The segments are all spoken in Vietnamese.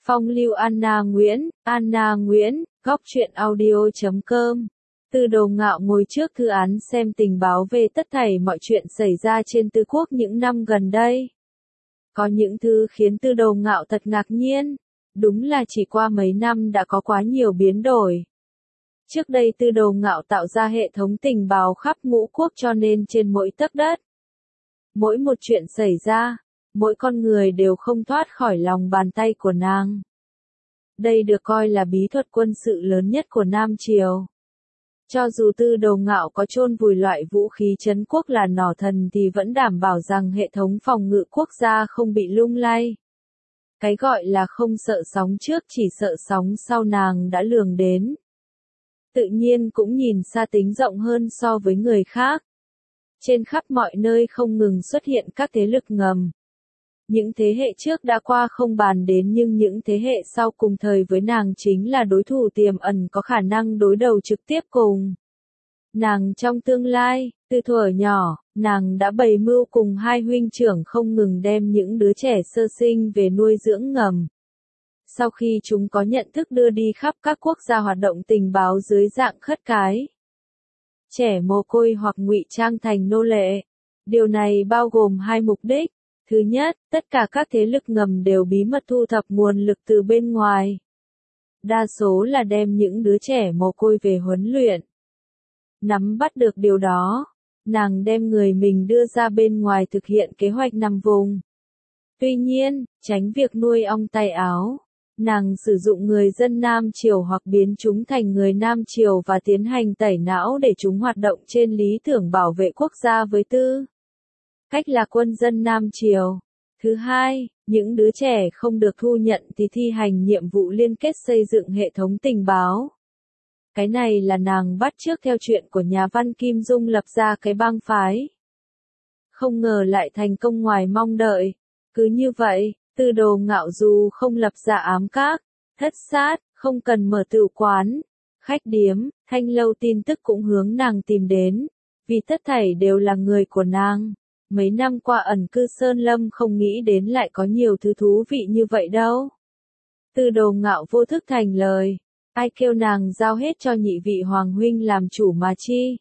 Phong lưu Anna Nguyễn, góc truyện audio.com. Từ Đồ Ngạo ngồi trước thư án xem tình báo về tất thảy mọi chuyện xảy ra trên Tư Quốc những năm gần đây. Có những thứ khiến Từ Đồ Ngạo thật ngạc nhiên. Đúng là chỉ qua mấy năm đã có quá nhiều biến đổi. Trước đây Từ Đồ Ngạo tạo ra hệ thống tình báo khắp ngũ quốc cho nên trên mỗi tấc đất. Mỗi một chuyện xảy ra, mỗi con người đều không thoát khỏi lòng bàn tay của nàng. Đây được coi là bí thuật quân sự lớn nhất của Nam Triều. Cho dù Từ Đồ Ngạo có chôn vùi loại vũ khí trấn quốc là nỏ thần thì vẫn đảm bảo rằng hệ thống phòng ngự quốc gia không bị lung lay. Cái gọi là không sợ sóng trước chỉ sợ sóng sau nàng đã lường đến. Tự nhiên cũng nhìn xa tính rộng hơn so với người khác. Trên khắp mọi nơi không ngừng xuất hiện các thế lực ngầm. Những thế hệ trước đã qua không bàn đến nhưng những thế hệ sau cùng thời với nàng chính là đối thủ tiềm ẩn có khả năng đối đầu trực tiếp cùng nàng trong tương lai. Từ thuở nhỏ, nàng đã bày mưu cùng hai huynh trưởng không ngừng đem những đứa trẻ sơ sinh về nuôi dưỡng ngầm. Sau khi chúng có nhận thức đưa đi khắp các quốc gia hoạt động tình báo dưới dạng khất cái. Trẻ mồ côi hoặc ngụy trang thành nô lệ. Điều này bao gồm hai mục đích. Thứ nhất, tất cả các thế lực ngầm đều bí mật thu thập nguồn lực từ bên ngoài. Đa số là đem những đứa trẻ mồ côi về huấn luyện. Nắm bắt được điều đó, nàng đem người mình đưa ra bên ngoài thực hiện kế hoạch nằm vùng. Tuy nhiên, tránh việc nuôi ong tay áo, nàng sử dụng người dân Nam Triều hoặc biến chúng thành người Nam Triều và tiến hành tẩy não để chúng hoạt động trên lý tưởng bảo vệ quốc gia với tư cách là quân dân Nam Triều. Thứ hai, những đứa trẻ không được thu nhận thì thi hành nhiệm vụ liên kết xây dựng hệ thống tình báo. Cái này là nàng bắt chước theo chuyện của nhà văn Kim Dung lập ra cái bang phái. Không ngờ lại thành công ngoài mong đợi. Cứ như vậy, Từ Đồ Ngạo dù không lập ra ám các, thất sát, không cần mở tửu quán, khách điếm, thanh lâu tin tức cũng hướng nàng tìm đến. Vì tất thảy đều là người của nàng. Mấy năm qua ẩn cư Sơn Lâm không nghĩ đến lại có nhiều thứ thú vị như vậy đâu. Từ Đồ Ngạo vô thức thành lời. Ai kêu nàng giao hết cho nhị vị hoàng huynh làm chủ mà chi.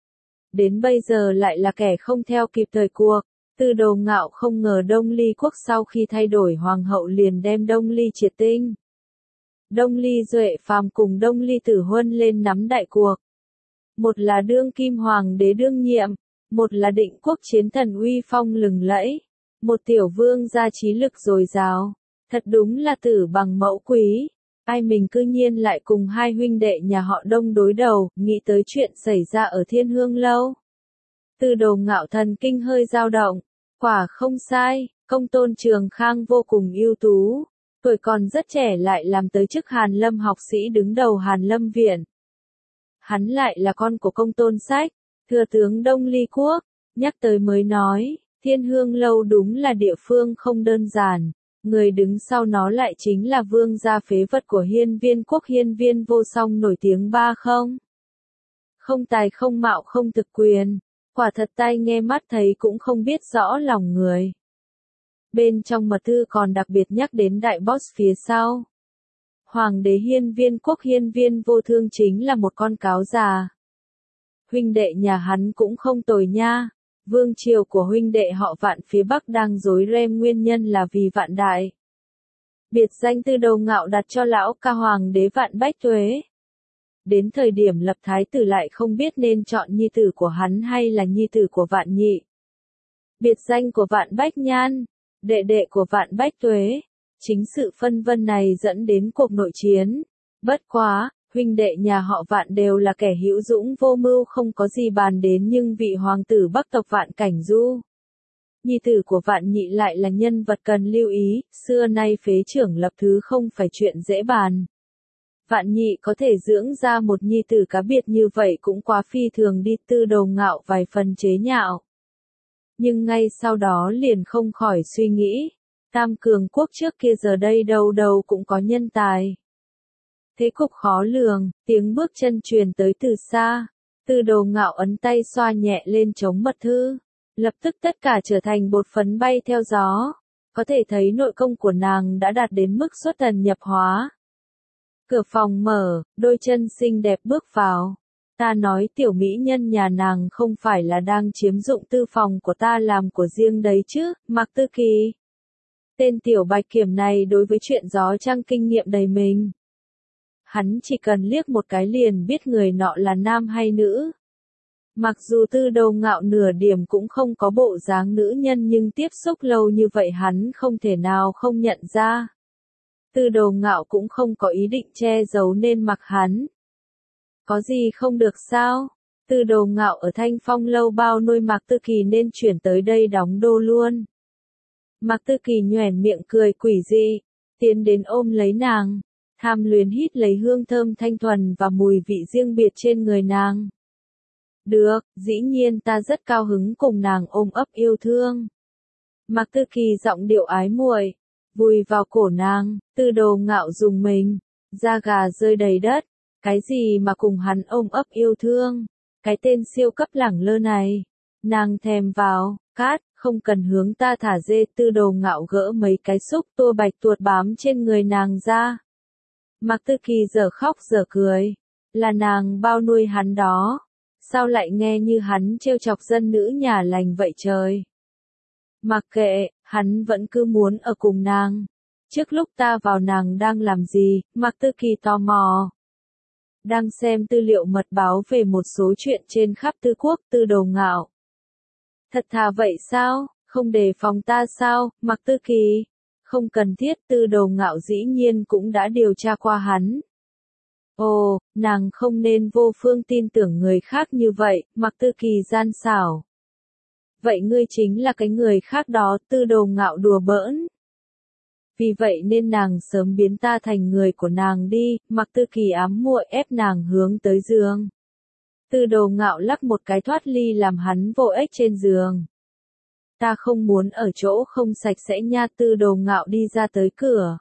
Đến bây giờ lại là kẻ không theo kịp thời cuộc. Từ Đồ Ngạo không ngờ Đông Ly quốc sau khi thay đổi hoàng hậu liền đem Đông Ly triệt tinh. Đông Ly Duệ Phàm cùng Đông Ly Tử Huân lên nắm đại cuộc. Một là đương kim hoàng đế đương nhiệm. Một là định quốc chiến thần uy phong lừng lẫy, một tiểu vương gia trí lực dồi dào, thật đúng là tử bằng mẫu quý. Ai mình cư nhiên lại cùng hai huynh đệ nhà họ Đông đối đầu, nghĩ tới chuyện xảy ra ở Thiên Hương Lâu. Từ Đồ Ngạo thần kinh hơi dao động, quả không sai, công tôn Trường Khang vô cùng ưu tú, tuổi còn rất trẻ lại làm tới chức Hàn Lâm học sĩ đứng đầu Hàn Lâm viện. Hắn lại là con của công tôn Sách, thừa tướng Đông Ly quốc, nhắc tới mới nói, Thiên Hương Lâu đúng là địa phương không đơn giản, người đứng sau nó lại chính là vương gia phế vật của Hiên Viên quốc Hiên Viên Vô Song nổi tiếng ba không. Không tài không mạo không thực quyền, quả thật tai nghe mắt thấy cũng không biết rõ lòng người. Bên trong mật thư còn đặc biệt nhắc đến đại boss phía sau. Hoàng đế Hiên Viên quốc Hiên Viên Vô Thương chính là một con cáo già. Huynh đệ nhà hắn cũng không tồi nha. Vương triều của huynh đệ họ Vạn phía Bắc đang rối ren nguyên nhân là vì Vạn Đại. Biệt danh Từ Đồ Ngạo đặt cho lão ca hoàng đế Vạn Bách Tuế. Đến thời điểm lập thái tử lại không biết nên chọn nhi tử của hắn hay là nhi tử của Vạn Nhị. Biệt danh của Vạn Bách Nhan, đệ đệ của Vạn Bách Tuế. Chính sự phân vân này dẫn đến cuộc nội chiến. Bất quá, huynh đệ nhà họ Vạn đều là kẻ hữu dũng vô mưu không có gì bàn đến nhưng vị hoàng tử Bắc tộc Vạn Cảnh Du. Nhi tử của Vạn Nhị lại là nhân vật cần lưu ý, xưa nay phế trưởng lập thứ không phải chuyện dễ bàn. Vạn Nhị có thể dưỡng ra một nhi tử cá biệt như vậy cũng quá phi thường đi. Từ Đồ Ngạo vài phần chế nhạo. Nhưng ngay sau đó liền không khỏi suy nghĩ, Tam Cường quốc trước kia giờ đây đâu đâu cũng có nhân tài. Thế cục khó lường, tiếng bước chân truyền tới từ xa. Từ Đồ Ngạo ấn tay xoa nhẹ lên chống mật thư. Lập tức tất cả trở thành bột phấn bay theo gió. có thể thấy nội công của nàng đã đạt đến mức xuất thần nhập hóa. Cửa phòng mở, đôi chân xinh đẹp bước vào. Ta nói tiểu mỹ nhân nhà nàng không phải là đang chiếm dụng tư phòng của ta làm của riêng đấy chứ, Mạc Tư Kỳ. Tên tiểu bạch kiểm này đối với chuyện gió trăng kinh nghiệm đầy mình. Hắn chỉ cần liếc một cái liền biết người nọ là nam hay nữ. Mặc dù Tư Đồ Ngạo nửa điểm cũng không có bộ dáng nữ nhân nhưng tiếp xúc lâu như vậy hắn không thể nào không nhận ra. Tư Đồ Ngạo cũng không có ý định che giấu nên mặc hắn. Có gì không được sao? Tư Đồ Ngạo ở Thanh Phong lâu bao nuôi Mạc Tư Kỳ nên chuyển tới đây đóng đô luôn. Mạc Tư Kỳ nhoẻn miệng cười quỷ dị, tiến đến ôm lấy nàng, tham luyến hít lấy hương thơm thanh thuần và mùi vị riêng biệt trên người nàng. Được, dĩ nhiên ta rất cao hứng cùng nàng ôm ấp yêu thương. Mạc Tư Kỳ giọng điệu ái muội, vùi vào cổ nàng, Tư Đồ Ngạo dùng mình, da gà rơi đầy đất, cái gì mà cùng hắn ôm ấp yêu thương, cái tên siêu cấp lẳng lơ này, nàng thèm vào, cát, không cần hướng ta thả dê. Tư Đồ Ngạo gỡ mấy cái xúc tua bạch tuột bám trên người nàng ra. Mạc Tư Kỳ giờ khóc giờ cười, là nàng bao nuôi hắn đó. Sao lại nghe như hắn trêu chọc dân nữ nhà lành vậy trời? Mặc kệ, hắn vẫn cứ muốn ở cùng nàng. Trước lúc ta vào nàng đang làm gì? Mạc Tư Kỳ tò mò. Đang xem tư liệu mật báo về một số chuyện trên khắp Tư Quốc. Tư Đồ Ngạo. Thật thà vậy sao? Không đề phòng ta sao? Mạc Tư Kỳ. Không cần thiết. Tư Đồ Ngạo dĩ nhiên cũng đã điều tra qua hắn. Ồ, nàng không nên vô phương tin tưởng người khác như vậy, Mạc Tư Kỳ gian xảo. Vậy ngươi chính là cái người khác đó. Tư Đồ Ngạo đùa bỡn. Vì vậy nên nàng sớm biến ta thành người của nàng đi. Mạc Tư Kỳ ám muội ép nàng hướng tới giường. Tư Đồ Ngạo lắc một cái thoát ly làm hắn vô ích trên giường. Ta không muốn ở chỗ không sạch sẽ nha. Tư Đồ Ngạo đi ra tới cửa.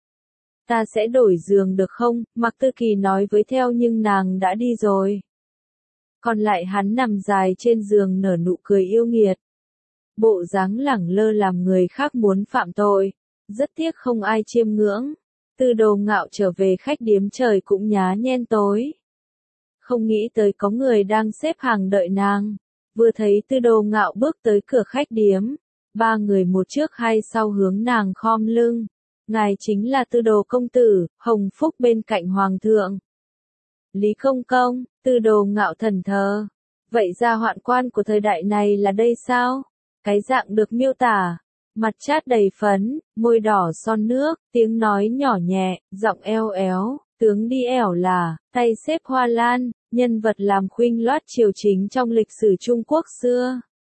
Ta sẽ đổi giường được không? Mạc Tư Kỳ nói với theo nhưng nàng đã đi rồi. Còn lại hắn nằm dài trên giường nở nụ cười yêu nghiệt. Bộ dáng lẳng lơ làm người khác muốn phạm tội. Rất tiếc không ai chiêm ngưỡng. Tư Đồ Ngạo trở về khách điếm trời cũng nhá nhem tối. Không nghĩ tới có người đang xếp hàng đợi nàng. Vừa thấy Tư Đồ Ngạo bước tới cửa khách điếm. Ba người một trước hai sau hướng nàng khom lưng. Ngài chính là Tư Đồ công tử, hồng phúc bên cạnh hoàng thượng. Lý công công. Tư Đồ Ngạo thần thờ. Vậy ra hoạn quan của thời đại này là đây sao? Cái dạng được miêu tả. Mặt chát đầy phấn, môi đỏ son nước, tiếng nói nhỏ nhẹ, giọng eo éo, tướng đi ẻo là, tay xếp hoa lan, nhân vật làm khuynh loát triều chính trong lịch sử Trung Quốc xưa.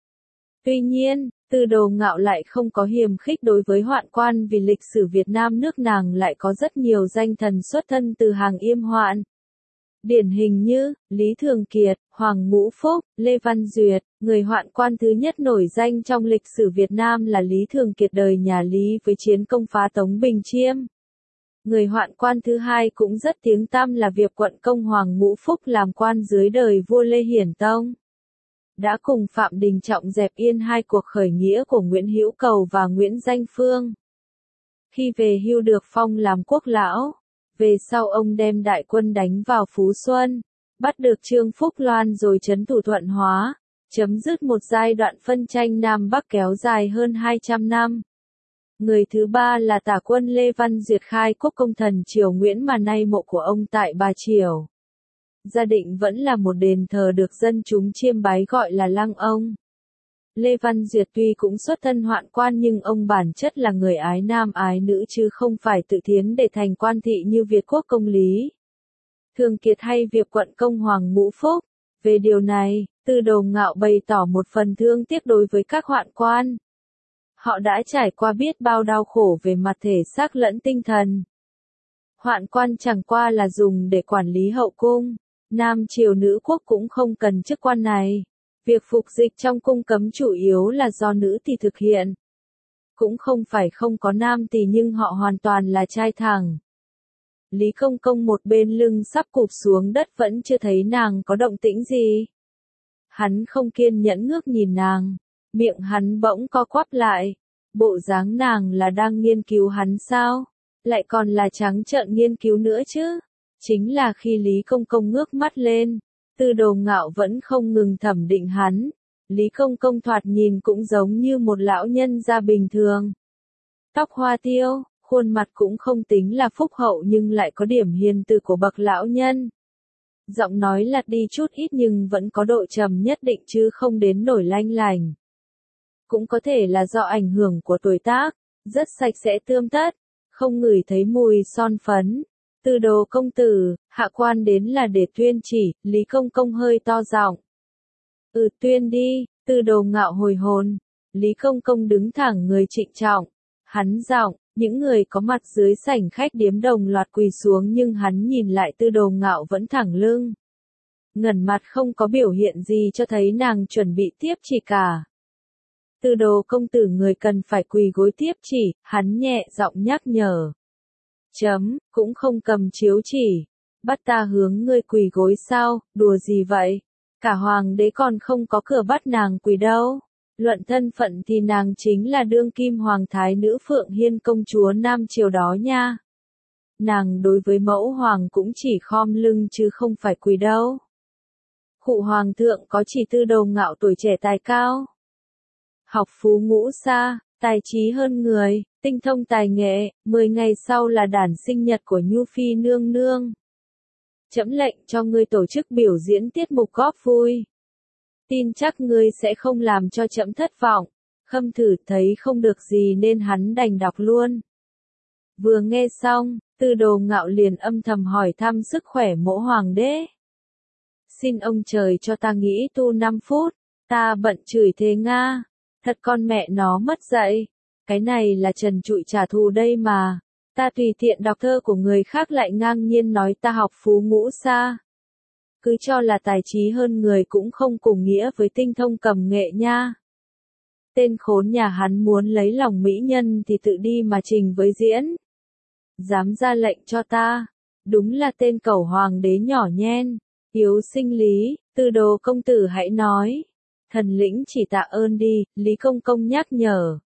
Tuy nhiên, Tư Đồ Ngạo lại không có hiềm khích đối với hoạn quan vì lịch sử Việt Nam nước nàng lại có rất nhiều danh thần xuất thân từ hàng yêm hoạn. Điển hình như, Lý Thường Kiệt, Hoàng Ngũ Phúc, Lê Văn Duyệt, người hoạn quan thứ nhất nổi danh trong lịch sử Việt Nam là Lý Thường Kiệt đời nhà Lý với chiến công phá Tống Bình Chiêm. Người hoạn quan thứ hai cũng rất tiếng tăm là Việc Quận Công Hoàng Ngũ Phúc làm quan dưới đời vua Lê Hiển Tông. Đã cùng Phạm Đình Trọng dẹp yên hai cuộc khởi nghĩa của Nguyễn Hữu Cầu và Nguyễn Danh Phương. Khi về hưu được phong làm quốc lão. Về sau ông đem đại quân đánh vào Phú Xuân, bắt được Trương Phúc Loan rồi trấn thủ Thuận Hóa, chấm dứt một giai đoạn phân tranh Nam Bắc kéo dài hơn 200 năm. Người thứ ba là tả quân Lê Văn Duyệt khai quốc công thần Triều Nguyễn mà nay mộ của ông tại Bà Triều. Gia định vẫn là một đền thờ được dân chúng chiêm bái gọi là Lăng Ông. Lê Văn Duyệt tuy cũng xuất thân hoạn quan nhưng ông bản chất là người ái nam ái nữ chứ không phải tự thiến để thành quan thị như Việt quốc công Lý Thường Kiệt hay Việc Quận Công Hoàng Ngũ Phúc. Về điều này, Tư Đồ Ngạo bày tỏ một phần thương tiếc đối với các hoạn quan. Họ đã trải qua biết bao đau khổ về mặt thể xác lẫn tinh thần. Hoạn quan chẳng qua là dùng để quản lý hậu cung. Nam triều nữ quốc cũng không cần chức quan này. Việc phục dịch trong cung cấm chủ yếu là do nữ tỳ thực hiện. Cũng không phải không có nam tỳ nhưng họ hoàn toàn là trai thẳng. Lý Công Công một bên lưng sắp cụp xuống đất vẫn chưa thấy nàng có động tĩnh gì. Hắn không kiên nhẫn ngước nhìn nàng. Miệng hắn bỗng co quắp lại. Bộ dáng nàng là đang nghiên cứu hắn sao? Lại còn là trắng trợn nghiên cứu nữa chứ? Chính là khi Lý Công Công ngước mắt lên, Tư Đồ Ngạo vẫn không ngừng thẩm định hắn. Lý Công Công thoạt nhìn cũng giống như một lão nhân gia bình thường. Tóc hoa tiêu, khuôn mặt cũng không tính là phúc hậu nhưng lại có điểm hiền từ của bậc lão nhân. Giọng nói lạt đi chút ít nhưng vẫn có độ trầm nhất định chứ không đến nổi lanh lành. Cũng có thể là do ảnh hưởng của tuổi tác, rất sạch sẽ tươm tất, không ngửi thấy mùi son phấn. Tư Đồ công tử, hạ quan đến là để tuyên chỉ, Lý Công Công hơi to giọng. Tuyên đi, Tư Đồ Ngạo hồi hồn. Lý Công Công đứng thẳng người trịnh trọng. Hắn giọng, những người có mặt dưới sảnh khách điếm đồng loạt quỳ xuống nhưng hắn nhìn lại Tư Đồ Ngạo vẫn thẳng lưng. Ngẩn mặt không có biểu hiện gì cho thấy nàng chuẩn bị tiếp chỉ cả. Tư Đồ công tử người cần phải quỳ gối tiếp chỉ, hắn nhẹ giọng nhắc nhở. Cũng không cầm chiếu chỉ. Bắt ta hướng ngươi quỳ gối sao, đùa gì vậy? Cả hoàng đế còn không có cửa bắt nàng quỳ đâu. Luận thân phận thì nàng chính là đương kim hoàng thái nữ Phượng Hiên công chúa Nam Triều đó nha. Nàng đối với mẫu hoàng cũng chỉ khom lưng chứ không phải quỳ đâu. Khụ hoàng thượng có chỉ Tư Đồ Ngạo tuổi trẻ tài cao. Học phú ngũ xa, tài trí hơn người, tinh thông tài nghệ, 10 ngày sau là đản sinh nhật của Nhu Phi nương nương. Trẫm lệnh cho ngươi tổ chức biểu diễn tiết mục góp vui. Tin chắc ngươi sẽ không làm cho trẫm thất vọng. Khâm Thử thấy không được gì nên hắn đành đọc luôn. Vừa nghe xong, Tư Đồ Ngạo liền âm thầm hỏi thăm sức khỏe mỗ hoàng đế. Xin ông trời cho ta nghĩ tu 5 phút, ta bận chửi thề Nga. Thật con mẹ nó mất dạy. Cái này là trần trụi trả thù đây mà. Ta tùy tiện đọc thơ của người khác lại ngang nhiên nói ta học phú ngũ xa. Cứ cho là tài trí hơn người cũng không cùng nghĩa với tinh thông cầm nghệ nha. Tên khốn nhà hắn muốn lấy lòng mỹ nhân thì tự đi mà trình với diễn. Dám ra lệnh cho ta. Đúng là tên cẩu hoàng đế nhỏ nhen. Yếu sinh lý, Tư Đồ công tử hãy nói. Thần lĩnh chỉ tạ ơn đi, Lý Công Công nhắc nhở.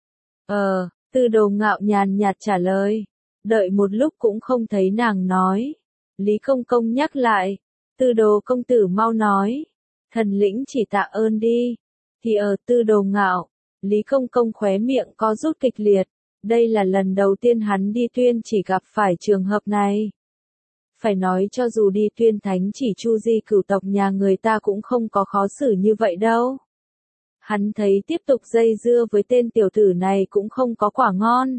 Tư Đồ Ngạo nhàn nhạt trả lời. Đợi một lúc cũng không thấy nàng nói. Lý Công Công nhắc lại. Tư Đồ công tử mau nói. Thần lĩnh chỉ tạ ơn đi. Thì Tư Đồ Ngạo. Lý Công Công khóe miệng co rút kịch liệt. Đây là lần đầu tiên hắn đi tuyên chỉ gặp phải trường hợp này. Phải nói cho dù đi tuyên thánh chỉ Chu Di cửu tộc nhà người ta cũng không có khó xử như vậy đâu. Hắn thấy tiếp tục dây dưa với tên tiểu tử này cũng không có quả ngon.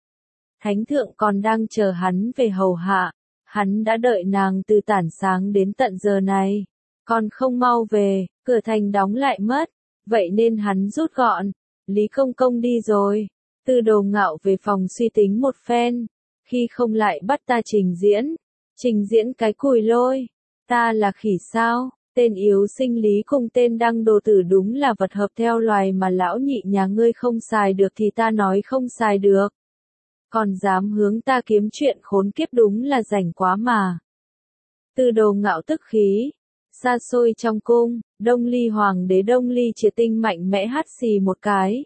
Thánh thượng còn đang chờ hắn về hầu hạ. Hắn đã đợi nàng từ tản sáng đến tận giờ này. Còn không mau về, cửa thành đóng lại mất. Vậy nên hắn rút gọn. Lý Công Công đi rồi. Tư Đồ Ngạo về phòng suy tính một phen. Khi không lại bắt ta trình diễn. Trình diễn cái cùi lôi. Ta là khỉ sao? Tên yếu sinh lý cùng tên đăng đồ tử đúng là vật hợp theo loài mà lão nhị nhà ngươi không xài được thì ta nói không xài được. Còn dám hướng ta kiếm chuyện khốn kiếp đúng là rảnh quá mà. Tư Đồ Ngạo tức khí. Xa xôi trong cung, Đông Ly hoàng đế Đông Ly Triệt Tinh mạnh mẽ hắt xì một cái.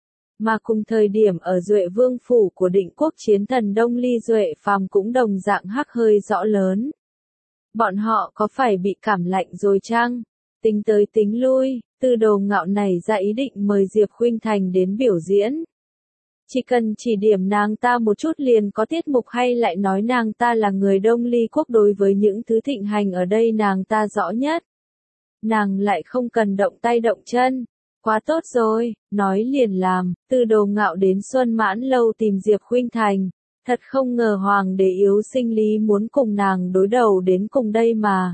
Mà cùng thời điểm ở Duệ Vương phủ của Định Quốc chiến thần Đông Ly Duệ Phàm cũng đồng dạng hắc hơi rõ lớn. Bọn họ có phải bị cảm lạnh rồi chăng? Tính tới tính lui, Tư Đồ Ngạo này ra ý định mời Diệp Khuynh Thành đến biểu diễn. Chỉ cần chỉ điểm nàng ta một chút liền có tiết mục hay lại nói nàng ta là người Đông Ly quốc đối với những thứ thịnh hành ở đây nàng ta rõ nhất. Nàng lại không cần động tay động chân. Quá tốt rồi, nói liền làm, Tư Đồ Ngạo đến Xuân Mãn Lâu tìm Diệp Khuynh Thành. Thật không ngờ hoàng đế yếu sinh lý muốn cùng nàng đối đầu đến cùng đây mà.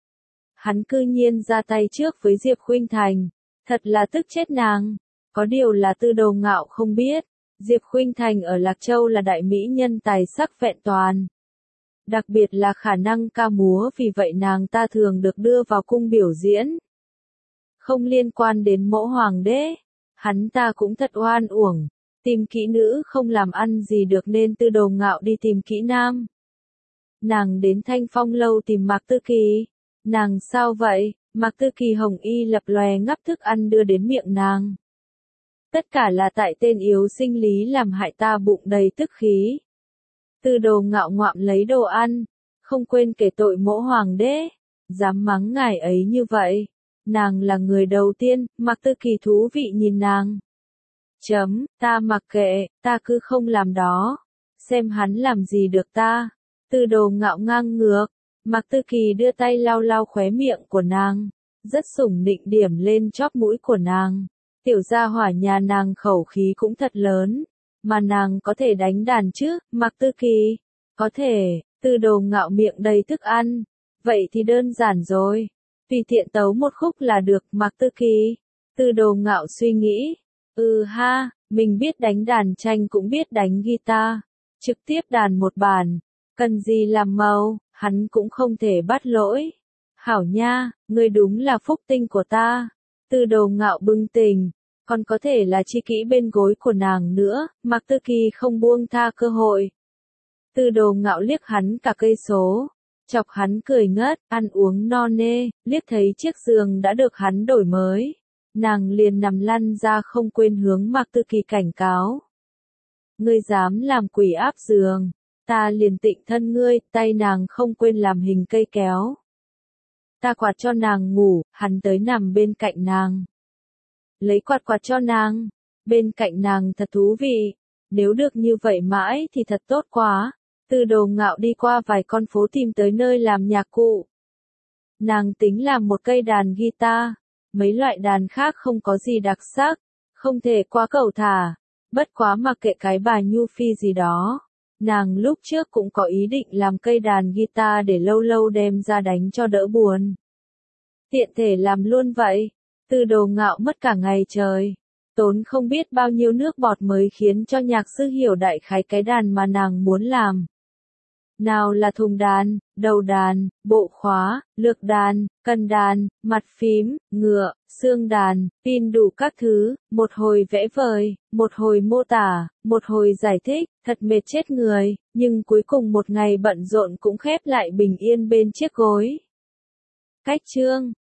Hắn cư nhiên ra tay trước với Diệp Khuynh Thành. Thật là tức chết nàng. Có điều là Tư Đồ Ngạo không biết. Diệp Khuynh Thành ở Lạc Châu là đại mỹ nhân tài sắc vẹn toàn. Đặc biệt là khả năng ca múa vì vậy nàng ta thường được đưa vào cung biểu diễn. Không liên quan đến mẫu hoàng đế. Hắn ta cũng thật oan uổng. Tìm kỹ nữ không làm ăn gì được nên Tư Đồ Ngạo đi tìm kỹ nam. Nàng đến Thanh Phong Lâu tìm Mạc Tư Kỳ. Nàng sao vậy? Mạc Tư Kỳ hồng y lập lòe ngắp thức ăn đưa đến miệng nàng. Tất cả là tại tên yếu sinh lý làm hại ta bụng đầy tức khí. Tư Đồ ngạo ngoạm lấy đồ ăn, không quên kể tội mỗ hoàng đế, dám mắng ngài ấy như vậy. Nàng là người đầu tiên, Mạc Tư Kỳ thú vị nhìn nàng. Ta mặc kệ, ta cứ không làm đó. Xem hắn làm gì được ta. Tư Đồ ngạo ngang ngược, Mạc Tư Kỳ đưa tay lau lau khóe miệng của nàng, rất sủng nịnh điểm lên chóp mũi của nàng. Tiểu gia hỏa nhà nàng khẩu khí cũng thật lớn, mà nàng có thể đánh đàn chứ, Mạc Tư Kỳ? Có thể, Tư Đồ ngạo miệng đầy thức ăn. Vậy thì đơn giản rồi. Tùy tiện tấu một khúc là được, Mạc Tư Kỳ. Tư Đồ ngạo suy nghĩ. Ha, mình biết đánh đàn tranh cũng biết đánh guitar. Trực tiếp đàn một bản. Cần gì làm màu, hắn cũng không thể bắt lỗi. Hảo nha, ngươi đúng là phúc tinh của ta. Tư Đồ ngạo bừng tỉnh. Còn có thể là chi kỷ bên gối của nàng nữa, Mạc Tư Kỳ không buông tha cơ hội. Tư Đồ ngạo liếc hắn cả cây số, chọc hắn cười ngất, ăn uống no nê, liếc thấy chiếc giường đã được hắn đổi mới. Nàng liền nằm lăn ra không quên hướng Mạc Tư Kỳ cảnh cáo. Ngươi dám làm quỷ áp giường, ta liền tịnh thân ngươi, tay nàng không quên làm hình cây kéo. Ta quạt cho nàng ngủ, hắn tới nằm bên cạnh nàng. Lấy quạt quạt cho nàng, bên cạnh nàng thật thú vị, nếu được như vậy mãi thì thật tốt quá. Tư Đồ ngạo đi qua vài con phố tìm tới nơi làm nhạc cụ. Nàng tính làm một cây đàn guitar, mấy loại đàn khác không có gì đặc sắc, không thể quá cầu thả, bất quá mà kệ cái bà Nhu Phi gì đó. Nàng lúc trước cũng có ý định làm cây đàn guitar để lâu lâu đem ra đánh cho đỡ buồn. Tiện thể làm luôn vậy. Tư Đồ ngạo mất cả ngày trời, tốn không biết bao nhiêu nước bọt mới khiến cho nhạc sư hiểu đại khái cái đàn mà nàng muốn làm. Nào là thùng đàn, đầu đàn, bộ khóa, lược đàn, cần đàn, mặt phím, ngựa, xương đàn, pin đủ các thứ, một hồi vẽ vời, một hồi mô tả, một hồi giải thích, thật mệt chết người, nhưng cuối cùng một ngày bận rộn cũng khép lại bình yên bên chiếc gối. Cách chương